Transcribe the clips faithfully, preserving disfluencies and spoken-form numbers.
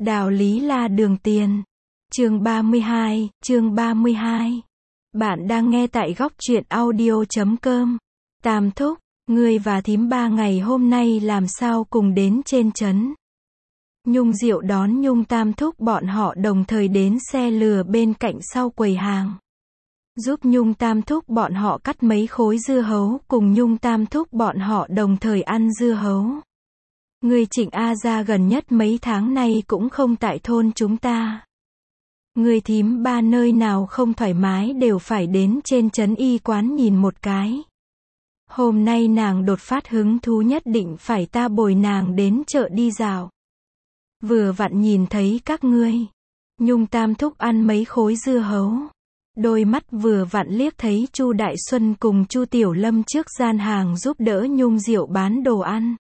Đạo lý là đường tiền. Chương ba mươi hai, chương ba mươi hai. Bạn đang nghe tại góc truyện audio chấm com. Tam thúc, ngươi và thím ba ngày hôm nay làm sao cùng đến trên trấn? Nhung Diệu đón Nhung Tam thúc bọn họ đồng thời đến xe lừa bên cạnh sau quầy hàng. Giúp Nhung Tam thúc bọn họ cắt mấy khối dưa hấu, cùng Nhung Tam thúc bọn họ đồng thời ăn dưa hấu. Người Trịnh A gia gần nhất mấy tháng nay cũng không tại thôn chúng ta. Người thím ba nơi nào không thoải mái đều phải đến trên trấn y quán nhìn một cái. Hôm nay nàng đột phát hứng thú, nhất định phải ta bồi nàng đến chợ đi dạo. Vừa vặn nhìn thấy các ngươi. Nhung Tam thúc ăn mấy khối dưa hấu. Đôi mắt vừa vặn liếc thấy Chu Đại Xuân cùng Chu Tiểu Lâm trước gian hàng giúp đỡ Nhung Diệu bán đồ ăn.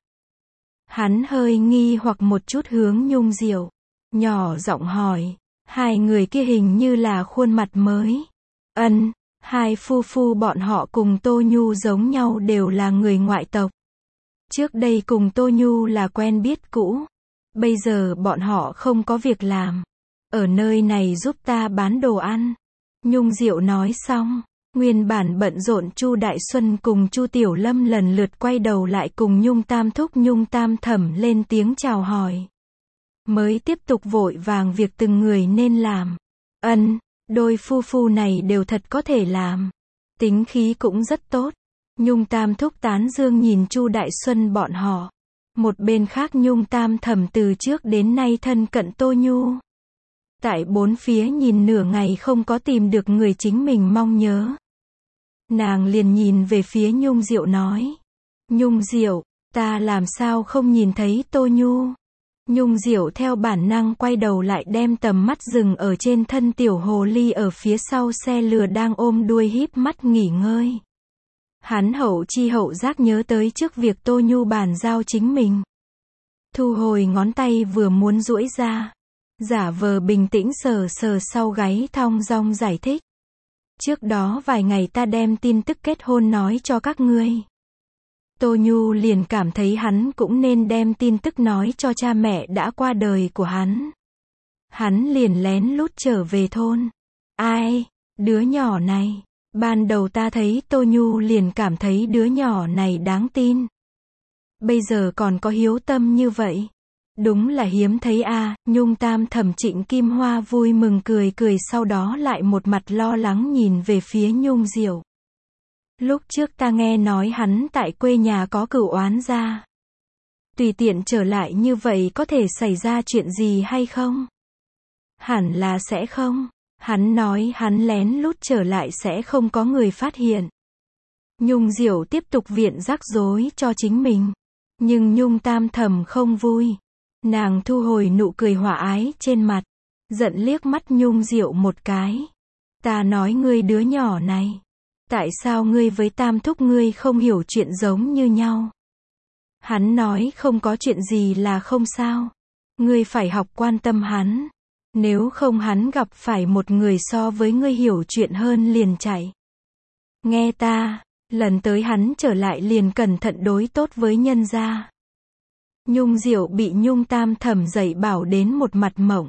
Hắn hơi nghi hoặc một chút hướng Nhung Diệu, nhỏ giọng hỏi, hai người kia hình như là khuôn mặt mới. Ân, hai phu phu bọn họ cùng Tô Nhu giống nhau, đều là người ngoại tộc. Trước đây cùng Tô Nhu là quen biết cũ. Bây giờ bọn họ không có việc làm, ở nơi này giúp ta bán đồ ăn. Nhung Diệu nói xong, nguyên bản bận rộn Chu Đại Xuân cùng Chu Tiểu Lâm lần lượt quay đầu lại cùng Nhung Tam thúc Nhung Tam thẩm lên tiếng chào hỏi. Mới tiếp tục vội vàng việc từng người nên làm. Ân, đôi phu phu này đều thật có thể làm. Tính khí cũng rất tốt. Nhung Tam thúc tán dương nhìn Chu Đại Xuân bọn họ. Một bên khác Nhung Tam thẩm từ trước đến nay thân cận Tô Nhu. Tại bốn phía nhìn nửa ngày không có tìm được người chính mình mong nhớ. Nàng liền nhìn về phía Nhung Diệu nói. Nhung Diệu, ta làm sao không nhìn thấy Tô Nhu? Nhung Diệu theo bản năng quay đầu lại, đem tầm mắt dừng ở trên thân tiểu hồ ly ở phía sau xe lừa đang ôm đuôi híp mắt nghỉ ngơi. Hắn hậu chi hậu giác nhớ tới trước việc Tô Nhu bàn giao chính mình. Thu hồi ngón tay vừa muốn duỗi ra. Giả vờ bình tĩnh sờ sờ sau gáy thong dong giải thích. Trước đó vài ngày ta đem tin tức kết hôn nói cho các ngươi. Tô Nhu liền cảm thấy hắn cũng nên đem tin tức nói cho cha mẹ đã qua đời của hắn. Hắn liền lén lút trở về thôn. Ai, đứa nhỏ này. Ban đầu ta thấy Tô Nhu liền cảm thấy đứa nhỏ này đáng tin. Bây giờ còn có hiếu tâm như vậy. Đúng là hiếm thấy a. À. Nhung Tam thẩm Trịnh Kim Hoa vui mừng cười cười, sau đó lại một mặt lo lắng nhìn về phía Nhung Diệu. Lúc trước ta nghe nói hắn tại quê nhà có cửu oán gia. Tùy tiện trở lại như vậy có thể xảy ra chuyện gì hay không? Hẳn là sẽ không. Hắn nói hắn lén lút trở lại sẽ không có người phát hiện. Nhung Diệu tiếp tục viện rắc rối cho chính mình. Nhưng Nhung Tam thẩm không vui. Nàng thu hồi nụ cười hòa ái trên mặt. Giận liếc mắt Nhung Diệu một cái. Ta nói ngươi đứa nhỏ này. Tại sao ngươi với Tam thúc ngươi không hiểu chuyện giống như nhau? Hắn nói không có chuyện gì là không sao. Ngươi phải học quan tâm hắn. Nếu không hắn gặp phải một người so với ngươi hiểu chuyện hơn liền chạy. Nghe ta, lần tới hắn trở lại liền cẩn thận đối tốt với nhân gia. Nhung Diệu bị Nhung Tam thẩm dạy bảo đến một mặt mộng.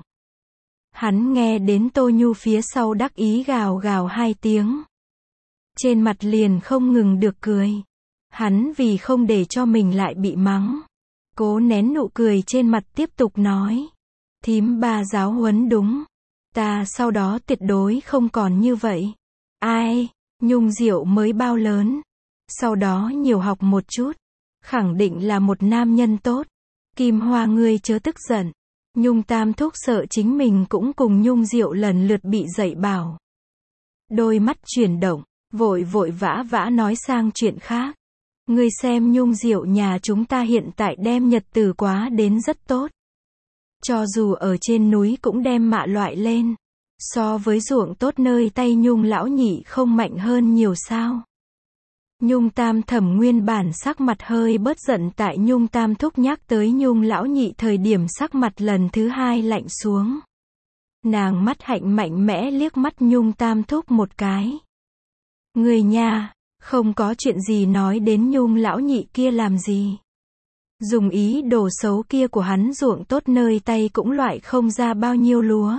Hắn nghe đến Tô Nhu phía sau đắc ý gào gào hai tiếng. Trên mặt liền không ngừng được cười. Hắn vì không để cho mình lại bị mắng, cố nén nụ cười trên mặt tiếp tục nói. Thím ba giáo huấn đúng. Ta sau đó tuyệt đối không còn như vậy. Ai, Nhung Diệu mới bao lớn. Sau đó nhiều học một chút. Khẳng định là một nam nhân tốt. Kim Hoa ngươi chớ tức giận. Nhung Tam thúc sợ chính mình cũng cùng Nhung Diệu lần lượt bị dạy bảo. Đôi mắt chuyển động, vội vội vã vã nói sang chuyện khác. Ngươi xem Nhung Diệu nhà chúng ta hiện tại đem nhật tử quá đến rất tốt. Cho dù ở trên núi cũng đem mạ loại lên. So với ruộng tốt nơi tay Nhung lão nhị không mạnh hơn nhiều sao? Nhung Tam thẩm nguyên bản sắc mặt hơi bớt giận, tại Nhung Tam thúc nhắc tới Nhung lão nhị thời điểm sắc mặt lần thứ hai lạnh xuống. Nàng mắt hạnh mạnh mẽ liếc mắt Nhung Tam thúc một cái. Người nhà, không có chuyện gì nói đến Nhung lão nhị kia làm gì? Dùng ý đồ xấu kia của hắn ruộng tốt nơi tay cũng loại không ra bao nhiêu lúa.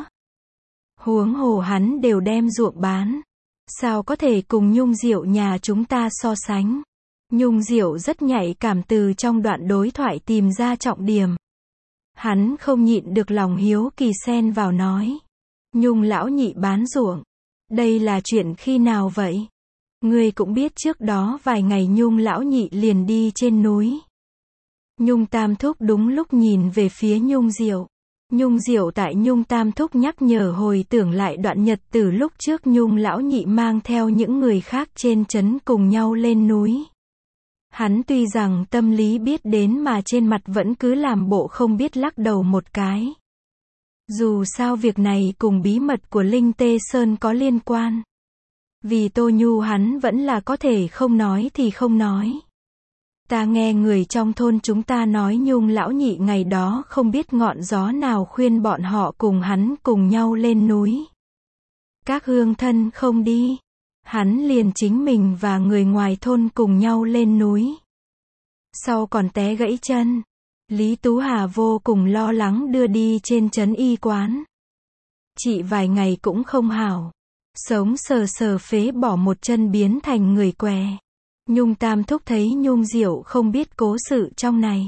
Huống hồ hắn đều đem ruộng bán. Sao có thể cùng Nhung Diệu nhà chúng ta so sánh? Nhung Diệu rất nhạy cảm từ trong đoạn đối thoại tìm ra trọng điểm. Hắn không nhịn được lòng hiếu kỳ xen vào nói. Nhung lão nhị bán ruộng. Đây là chuyện khi nào vậy? Ngươi cũng biết trước đó vài ngày Nhung lão nhị liền đi trên núi. Nhung Tam Thúc đúng lúc nhìn về phía Nhung Diệu. Nhung Diệu tại Nhung Tam Thúc nhắc nhở hồi tưởng lại đoạn nhật từ lúc trước Nhung lão nhị mang theo những người khác trên trấn cùng nhau lên núi. Hắn tuy rằng tâm lý biết đến mà trên mặt vẫn cứ làm bộ không biết, lắc đầu một cái. Dù sao việc này cùng bí mật của Linh Tê Sơn có liên quan. Vì Tô Nhu hắn vẫn là có thể không nói thì không nói. Ta nghe người trong thôn chúng ta nói Nhung lão nhị ngày đó không biết ngọn gió nào khuyên bọn họ cùng hắn cùng nhau lên núi. Các hương thân không đi. Hắn liền chính mình và người ngoài thôn cùng nhau lên núi. Sau còn té gãy chân. Lý Tú Hà vô cùng lo lắng đưa đi trên trấn y quán. Chị vài ngày cũng không hảo. Sống sờ sờ phế bỏ một chân biến thành người què. Nhung Tam Thúc thấy Nhung Diệu không biết cố sự trong này.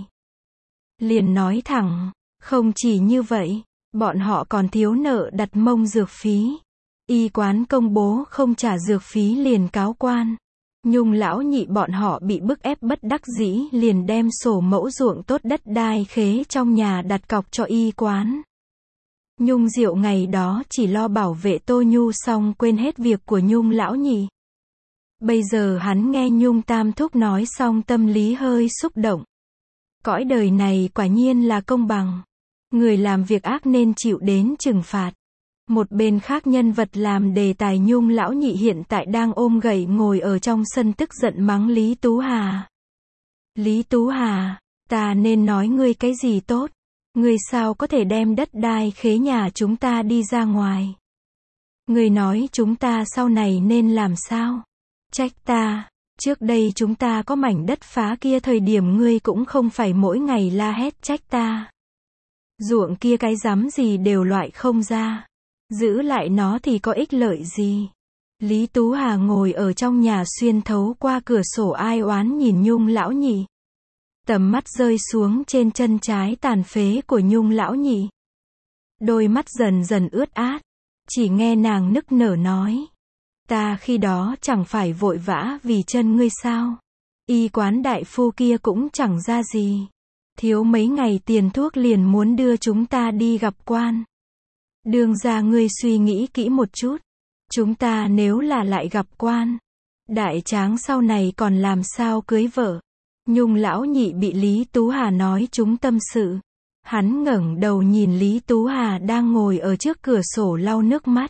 Liền nói thẳng, không chỉ như vậy, bọn họ còn thiếu nợ đặt mông dược phí. Y quán công bố không trả dược phí liền cáo quan. Nhung lão nhị bọn họ bị bức ép bất đắc dĩ liền đem sổ mẫu ruộng tốt đất đai khế trong nhà đặt cọc cho y quán. Nhung Diệu ngày đó chỉ lo bảo vệ Tô Nhu xong quên hết việc của Nhung lão nhị. Bây giờ hắn nghe Nhung Tam Thúc nói xong tâm lý hơi xúc động. Cõi đời này quả nhiên là công bằng. Người làm việc ác nên chịu đến trừng phạt. Một bên khác nhân vật làm đề tài Nhung lão nhị hiện tại đang ôm gậy ngồi ở trong sân tức giận mắng Lý Tú Hà. Lý Tú Hà, ta nên nói ngươi cái gì tốt? Ngươi sao có thể đem đất đai khế nhà chúng ta đi ra ngoài? Ngươi nói chúng ta sau này nên làm sao? Trách ta, trước đây chúng ta có mảnh đất phá kia thời điểm ngươi cũng không phải mỗi ngày la hét trách ta. Ruộng kia cái rắm gì đều loại không ra. Giữ lại nó thì có ích lợi gì? Lý Tú Hà ngồi ở trong nhà xuyên thấu qua cửa sổ ai oán nhìn Nhung lão nhị. Tầm mắt rơi xuống trên chân trái tàn phế của Nhung lão nhị. Đôi mắt dần dần ướt át. Chỉ nghe nàng nức nở nói. Ta khi đó chẳng phải vội vã vì chân ngươi sao? Y quán đại phu kia cũng chẳng ra gì. Thiếu mấy ngày tiền thuốc liền muốn đưa chúng ta đi gặp quan. Đương ra ngươi suy nghĩ kỹ một chút. Chúng ta nếu là lại gặp quan. Đại tráng sau này còn làm sao cưới vợ? Nhung lão nhị bị Lý Tú Hà nói trúng tâm sự. Hắn ngẩng đầu nhìn Lý Tú Hà đang ngồi ở trước cửa sổ lau nước mắt.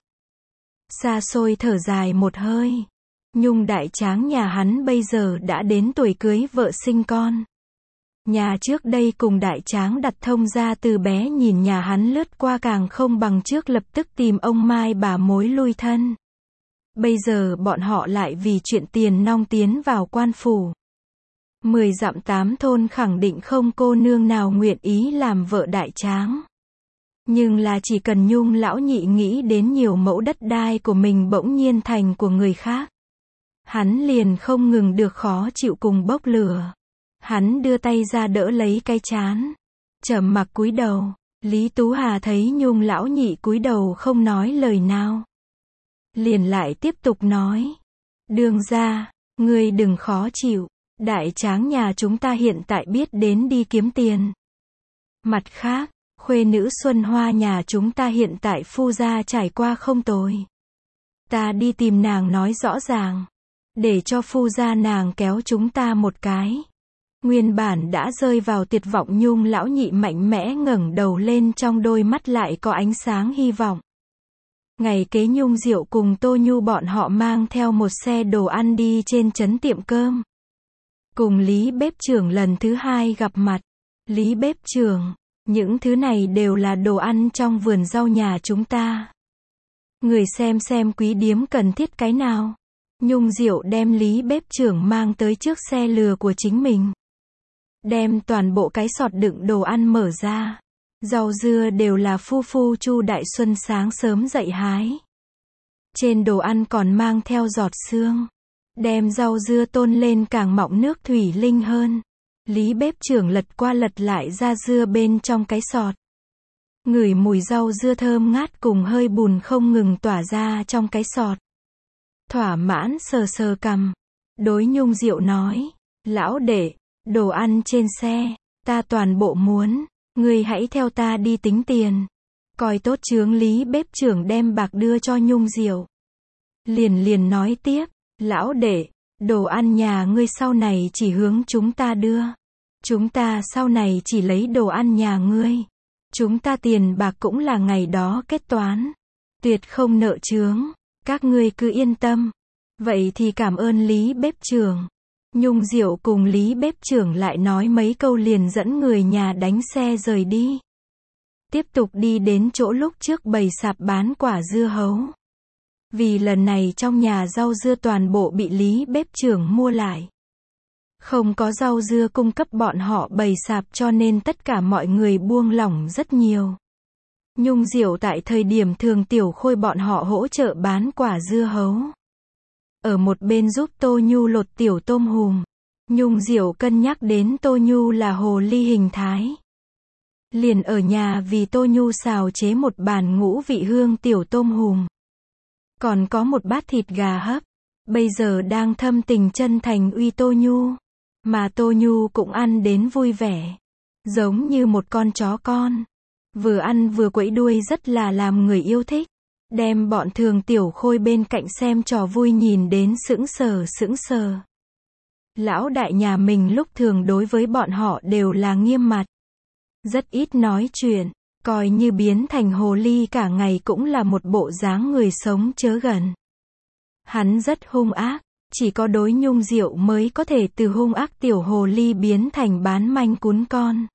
Xa xôi thở dài một hơi. Nhung đại tráng nhà hắn bây giờ đã đến tuổi cưới vợ sinh con. Nhà trước đây cùng đại tráng đặt thông ra từ bé nhìn nhà hắn lướt qua càng không bằng trước lập tức tìm ông Mai bà mối lui thân. Bây giờ bọn họ lại vì chuyện tiền nong tiến vào quan phủ. Mười dặm tám thôn khẳng định không cô nương nào nguyện ý làm vợ đại tráng. Nhưng là chỉ cần Nhung lão nhị nghĩ đến nhiều mẫu đất đai của mình bỗng nhiên thành của người khác. Hắn liền không ngừng được khó chịu cùng bốc lửa. Hắn đưa tay ra đỡ lấy cái trán. Trầm mặc cúi đầu. Lý Tú Hà thấy Nhung lão nhị cúi đầu không nói lời nào. Liền lại tiếp tục nói. Đường ra, ngươi đừng khó chịu. Đại tráng nhà chúng ta hiện tại biết đến đi kiếm tiền. Mặt khác, khuê nữ Xuân Hoa nhà chúng ta hiện tại phu gia trải qua không tồi. Ta đi tìm nàng nói rõ ràng. Để cho phu gia nàng kéo chúng ta một cái. Nguyên bản đã rơi vào tuyệt vọng Nhung lão nhị mạnh mẽ ngẩng đầu lên, trong đôi mắt lại có ánh sáng hy vọng. Ngày kế Nhung Diệu cùng Tô Nhu bọn họ mang theo một xe đồ ăn đi trên trấn tiệm cơm. Cùng Lý bếp trưởng lần thứ hai gặp mặt. Lý bếp trưởng, những thứ này đều là đồ ăn trong vườn rau nhà chúng ta. Người xem xem quý điếm cần thiết cái nào. Nhung Diệu đem Lý bếp trưởng mang tới trước xe lừa của chính mình. đem toàn bộ cái sọt đựng đồ ăn mở ra. Rau dưa đều là phu phu Chu Đại Xuân sáng sớm dậy hái. Trên đồ ăn còn mang theo giọt sương. Đem rau dưa tôn lên càng mọng nước thủy linh hơn. Lý bếp trưởng lật qua lật lại ra dưa bên trong cái sọt. Ngửi mùi rau dưa thơm ngát cùng hơi bùn không ngừng tỏa ra trong cái sọt. Thỏa mãn sờ sờ cằm. Đối Nhung Diệu nói, lão đệ, đồ ăn trên xe, ta toàn bộ muốn, ngươi hãy theo ta đi tính tiền. Coi tốt chướng Lý bếp trưởng đem bạc đưa cho Nhung Diệu. Liền liền nói tiếp, lão đệ, đồ ăn nhà ngươi sau này chỉ hướng chúng ta đưa. Chúng ta sau này chỉ lấy đồ ăn nhà ngươi. Chúng ta tiền bạc cũng là ngày đó kết toán. Tuyệt không nợ chướng, các ngươi cứ yên tâm. Vậy thì cảm ơn Lý bếp trưởng. Nhung Diệu cùng Lý bếp trưởng lại nói mấy câu liền dẫn người nhà đánh xe rời đi. Tiếp tục đi đến chỗ lúc trước bày sạp bán quả dưa hấu. Vì lần này trong nhà rau dưa toàn bộ bị Lý bếp trưởng mua lại. Không có rau dưa cung cấp bọn họ bày sạp cho nên tất cả mọi người buông lỏng rất nhiều. Nhung Diệu tại thời điểm Thường Tiểu Khôi bọn họ hỗ trợ bán quả dưa hấu. Ở một bên giúp Tô Nhu lột tiểu tôm hùm. Nhung Diệu cân nhắc đến Tô Nhu là hồ ly hình thái. Liền ở nhà vì Tô Nhu xào chế một bàn ngũ vị hương tiểu tôm hùm. Còn có một bát thịt gà hấp. Bây giờ đang thâm tình chân thành uy Tô Nhu. Mà Tô Nhu cũng ăn đến vui vẻ. Giống như một con chó con. Vừa ăn vừa quẫy đuôi rất là làm người yêu thích. Đem bọn Thường Tiểu Khôi bên cạnh xem trò vui nhìn đến sững sờ sững sờ. Lão đại nhà mình lúc thường đối với bọn họ đều là nghiêm mặt. Rất ít nói chuyện, coi như biến thành hồ ly cả ngày cũng là một bộ dáng người sống chớ gần. Hắn rất hung ác, chỉ có đối Nhung Diệu mới có thể từ hung ác tiểu hồ ly biến thành bán manh cún con.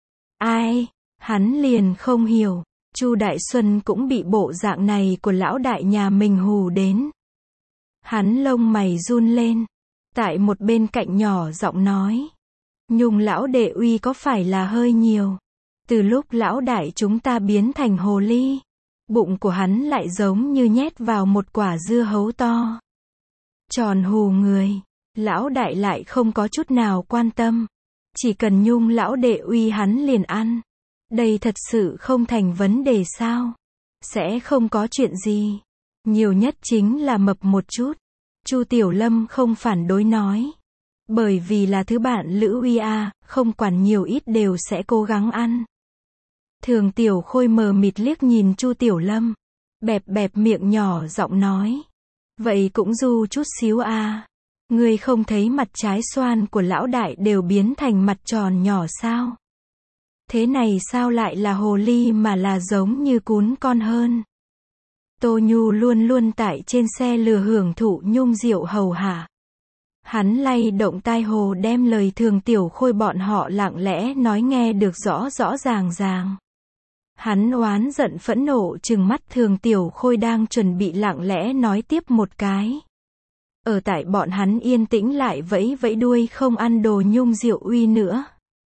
Ai, hắn liền không hiểu. Chu Đại Xuân cũng bị bộ dạng này của lão đại nhà mình hù đến. Hắn lông mày run lên. Tại một bên cạnh nhỏ giọng nói. Nhung lão đệ uy có phải là hơi nhiều. Từ lúc lão đại chúng ta biến thành hồ ly. Bụng của hắn lại giống như nhét vào một quả dưa hấu to. Tròn hù người. Lão đại lại không có chút nào quan tâm. Chỉ cần Nhung lão đệ uy hắn liền ăn. Đây thật sự không thành vấn đề sao? Sẽ không có chuyện gì. Nhiều nhất chính là mập một chút. Chu Tiểu Lâm không phản đối nói. Bởi vì là thứ bạn Lữ Uy a, không quản nhiều ít đều sẽ cố gắng ăn. Thường Tiểu Khôi mờ mịt liếc nhìn Chu Tiểu Lâm. Bẹp bẹp miệng nhỏ giọng nói. Vậy cũng du chút xíu a. À. Ngươi không thấy mặt trái xoan của lão đại đều biến thành mặt tròn nhỏ sao? Thế này sao lại là hồ ly mà là giống như cún con hơn? Tô Nhu luôn luôn tại trên xe lừa hưởng thụ Nhung Diệu hầu hạ. Hắn lay động tai hồ đem lời Thường Tiểu Khôi bọn họ lặng lẽ nói nghe được rõ rõ ràng ràng. Hắn oán giận phẫn nộ trừng mắt Thường Tiểu Khôi đang chuẩn bị lặng lẽ nói tiếp một cái. Ở tại bọn hắn yên tĩnh lại vẫy vẫy đuôi không ăn đồ Nhung Diệu uy nữa.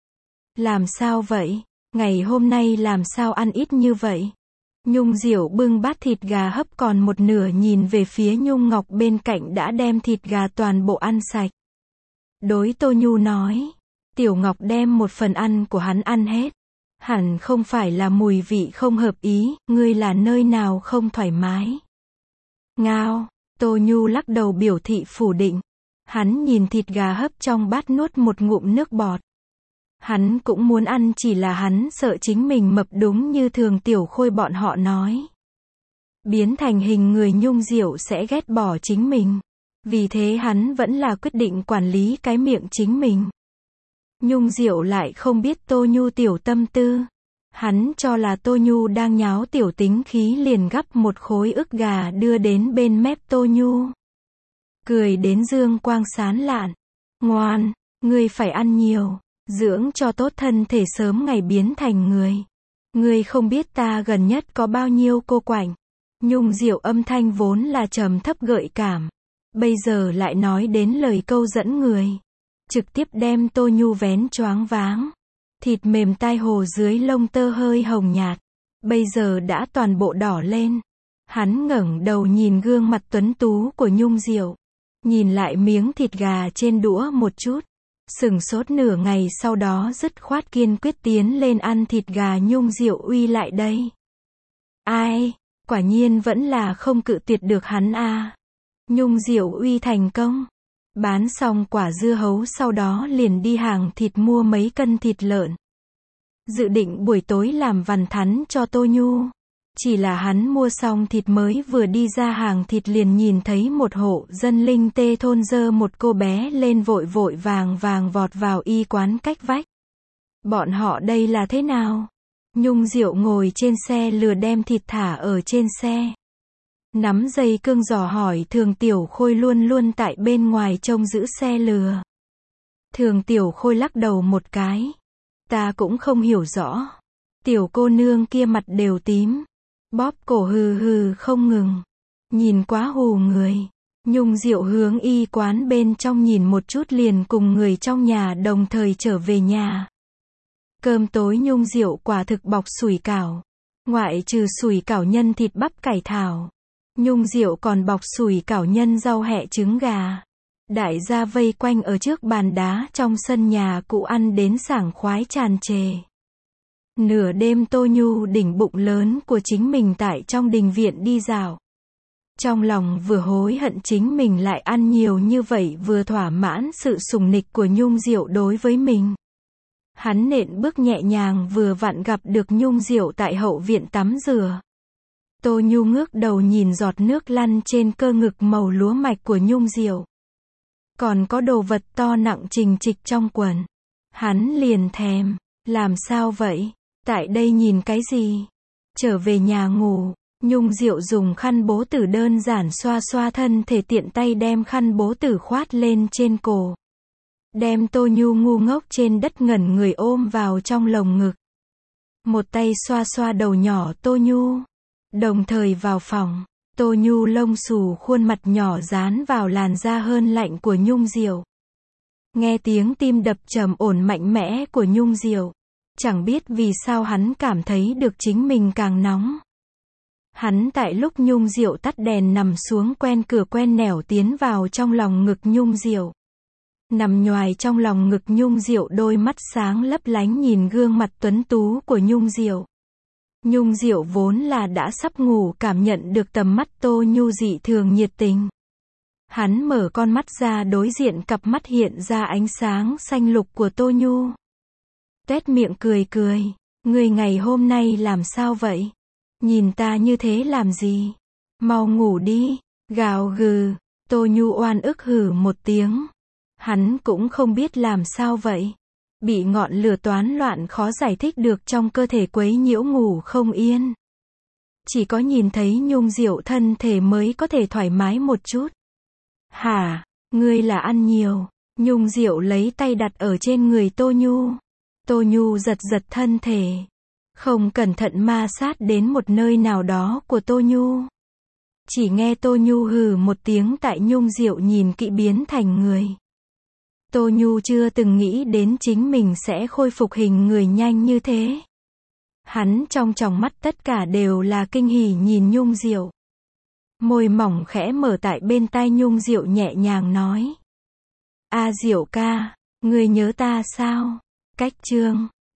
Làm sao vậy? Ngày hôm nay làm sao ăn ít như vậy? Nhung Diệu bưng bát thịt gà hấp còn một nửa nhìn về phía Nhung Ngọc bên cạnh đã đem thịt gà toàn bộ ăn sạch. Đối Tô Nhu nói. Tiểu Ngọc đem một phần ăn của hắn ăn hết. Hẳn không phải là mùi vị không hợp ý, ngươi là nơi nào không thoải mái. Ngao, Tô Nhu lắc đầu biểu thị phủ định. Hắn nhìn thịt gà hấp trong bát nuốt một ngụm nước bọt. Hắn cũng muốn ăn chỉ là hắn sợ chính mình mập đúng như Thường Tiểu Khôi bọn họ nói. Biến thành hình người Nhung Diệu sẽ ghét bỏ chính mình. Vì thế hắn vẫn là quyết định quản lý cái miệng chính mình. Nhung Diệu lại không biết Tô Nhu tiểu tâm tư. Hắn cho là Tô Nhu đang nháo tiểu tính khí liền gắp một khối ức gà đưa đến bên mép Tô Nhu. Cười đến dương quang sán lạn. Ngoan, ngươi phải ăn nhiều. Dưỡng cho tốt thân thể sớm ngày biến thành người. Ngươi không biết ta gần nhất có bao nhiêu cô quạnh. Nhung Diệu âm thanh vốn là trầm thấp gợi cảm. Bây giờ lại nói đến lời câu dẫn người. trực tiếp đem Tô Nhu vén choáng váng. Thịt mềm tai hồ dưới lông tơ hơi hồng nhạt, bây giờ đã toàn bộ đỏ lên. Hắn ngẩng đầu nhìn gương mặt tuấn tú của Nhung Diệu, nhìn lại miếng thịt gà trên đũa một chút, sửng sốt nửa ngày, sau đó dứt khoát kiên quyết tiến lên ăn thịt gà Nhung Diệu uy lại đây. Ai, quả nhiên vẫn là không cự tuyệt được hắn a. Nhung Diệu uy thành công. Bán xong quả dưa hấu sau đó liền đi hàng thịt mua mấy cân thịt lợn. Dự định buổi tối làm vằn thắn cho Tô Nhu. Chỉ là hắn mua xong thịt mới vừa đi ra hàng thịt liền nhìn thấy một hộ dân linh tê thôn dơ một cô bé lên vội vội vàng vàng vọt vào y quán cách vách. Bọn họ đây là thế nào? Nhung Diệu ngồi trên xe lừa đem thịt thả ở trên xe. Nắm dây cương dò hỏi Thường Tiểu Khôi luôn luôn tại bên ngoài trông giữ xe lừa. Thường Tiểu Khôi lắc đầu một cái. Ta cũng không hiểu rõ. Tiểu cô nương kia mặt đều tím. Bóp cổ hừ hừ không ngừng. Nhìn quá hù người. Nhung Diệu hướng y quán bên trong nhìn một chút liền cùng người trong nhà đồng thời trở về nhà. Cơm tối Nhung Diệu quả thực bọc sủi cảo. Ngoại trừ sủi cảo nhân thịt bắp cải thảo, Nhung Diệu còn bọc sủi cảo nhân rau hẹ trứng gà. Đại gia vây quanh ở trước bàn đá trong sân nhà cụ ăn đến sảng khoái tràn trề. Nửa đêm Tô Nhu đỉnh bụng lớn của chính mình tại trong đình viện đi dạo. Trong lòng vừa hối hận chính mình lại ăn nhiều như vậy, vừa thỏa mãn sự sủng nịch của Nhung Diệu đối với mình. Hắn nện bước nhẹ nhàng vừa vặn gặp được Nhung Diệu tại hậu viện tắm rửa. Tô Nhu ngước đầu nhìn giọt nước lăn trên cơ ngực màu lúa mạch của Nhung Diệu. Còn có đồ vật to nặng trình trịch trong quần. Hắn liền thèm. Làm sao vậy? Tại đây nhìn cái gì? Trở về nhà ngủ. Nhung Diệu dùng khăn bố tử đơn giản xoa xoa thân thể, tiện tay đem khăn bố tử khoát lên trên cổ. Đem Tô Nhu ngu ngốc trên đất ngẩn người ôm vào trong lồng ngực. Một tay xoa xoa đầu nhỏ Tô Nhu. Đồng thời vào phòng, Tô Nhu lông xù khuôn mặt nhỏ dán vào làn da hơn lạnh của Nhung Diệu. Nghe tiếng tim đập trầm ổn mạnh mẽ của Nhung Diệu, chẳng biết vì sao hắn cảm thấy được chính mình càng nóng. Hắn tại lúc Nhung Diệu tắt đèn nằm xuống quen cửa quen nẻo tiến vào trong lòng ngực Nhung Diệu. Nằm nhoài trong lòng ngực Nhung Diệu, đôi mắt sáng lấp lánh nhìn gương mặt tuấn tú của Nhung Diệu. Nhung Diệu vốn là đã sắp ngủ, cảm nhận được tầm mắt Tô Nhu dị thường nhiệt tình. Hắn mở con mắt ra, đối diện cặp mắt hiện ra ánh sáng xanh lục của Tô Nhu. Tuét miệng cười cười. Người ngày hôm nay làm sao vậy? Nhìn ta như thế làm gì? Mau ngủ đi. Gào gừ. Tô Nhu oan ức hừ một tiếng. Hắn cũng không biết làm sao vậy. Bị ngọn lửa toán loạn khó giải thích được trong cơ thể quấy nhiễu ngủ không yên. Chỉ có nhìn thấy Nhung Diệu thân thể mới có thể thoải mái một chút. Hả? Ngươi là ăn nhiều. Nhung Diệu lấy tay đặt ở trên người Tô Nhu. Tô Nhu giật giật thân thể. Không cẩn thận ma sát đến một nơi nào đó của Tô Nhu. Chỉ nghe Tô Nhu hừ một tiếng, tại Nhung Diệu nhìn kỹ biến thành người. Tô Nhu chưa từng nghĩ đến chính mình sẽ khôi phục hình người nhanh như thế. Hắn trong tròng mắt tất cả đều là kinh hỉ nhìn Nhung Diệu. Môi mỏng khẽ mở tại bên tai Nhung Diệu nhẹ nhàng nói. A Diệu ca, ngươi nhớ ta sao? Cách chương